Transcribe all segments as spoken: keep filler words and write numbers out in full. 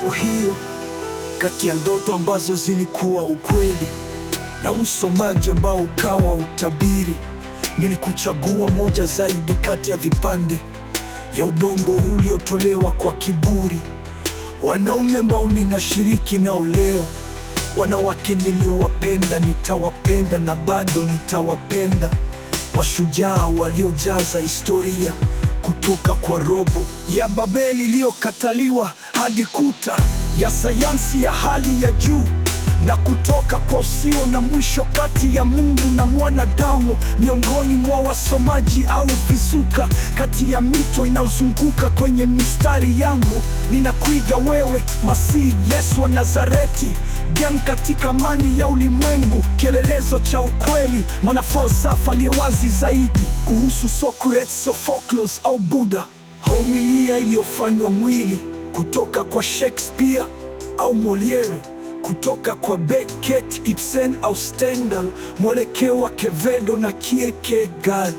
siku hiyo, kati ya ndoto ambazo zilikuwa ukweli na usomaji ambao ukawa utabiri, nilikuchagua moja zaidi kati ya vipande ya udongo uliotolewa kwa kiburi. Wanaume ambao ninashiriki nao leo, wanawake niliowapenda, nitawapenda na bado nitawapenda. Mashujaa waliojaza historia, kutoka kwa robo ya Babeli iliyokataliwa hadi kuta ya sayansi ya hali ya juu, na kutoka kwa usio na mwisho kati ya Mungu na mwanadamu, miongoni mwa wasomaji au visuka kati ya mito inayozunguka kwenye mistari yangu. Ninakuiga wewe, Masihi Yesu wa Nazareti, gem katika amani ya ulimwengu, kielelezo cha ukweli, mwanafalsafa aliye wazi zaidi kuhusu Socrates, Sophocles au Buddha, homilia iliyofanywa mwili kutoka kwa Shakespeare au Moliere, kutoka kwa Beckett, Ibsen au Stendhal, mwelekeo wa Quevedo na Kierkegaard,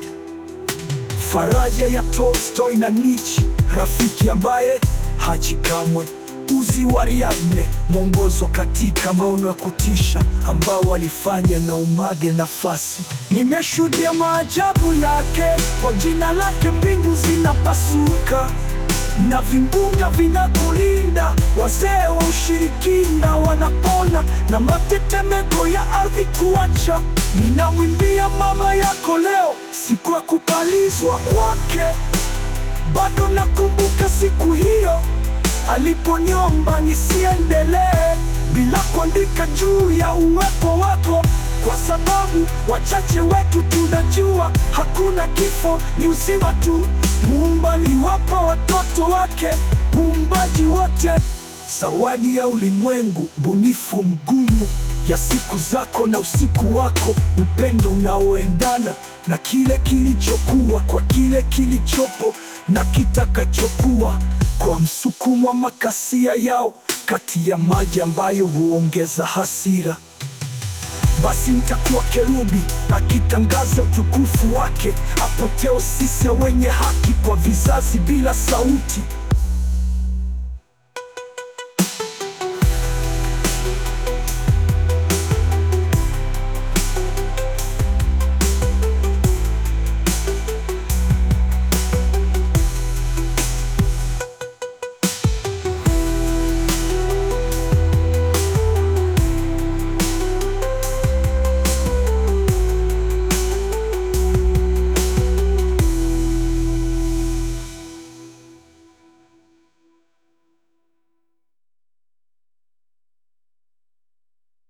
faraja ya Tolstoy na Nietzsche, rafiki ambaye hachi kamwe, uzi wa Ariadne, mwongozo katika maono ya kutisha ambao walifanya na umage nafasi. Nimeshuhudia maajabu yake, kwa jina lake mbingu zinapasuka na vimbunga vinakulinda. Wazee wa ushirikina wanapona na matetemeko ya ardhi kuacha. Ninawimbia mama yako leo, siku ya kupalizwa kwake. Bado nakumbuka siku hiyo aliponiomba nisiendelee bila kuandika juu ya uwepo wako, kwa sababu wachache wetu tunajua hakuna kifo, ni uzima tu. Muumba aliwapa watoto wake, muumbaji wote, zawadi ya ulimwengu, bunifu mgumu ya siku zako na usiku wako, upendo unaoendana na kile kilichokuwa, kwa kile kilichopo na kitakachokuwa, kwa msukumo wa makasia yao kati ya maji ambayo huongeza hasira. Basi nitakuwa kerubi akitangaza utukufu wake, apoteo sisi wenye haki kwa vizazi bila sauti.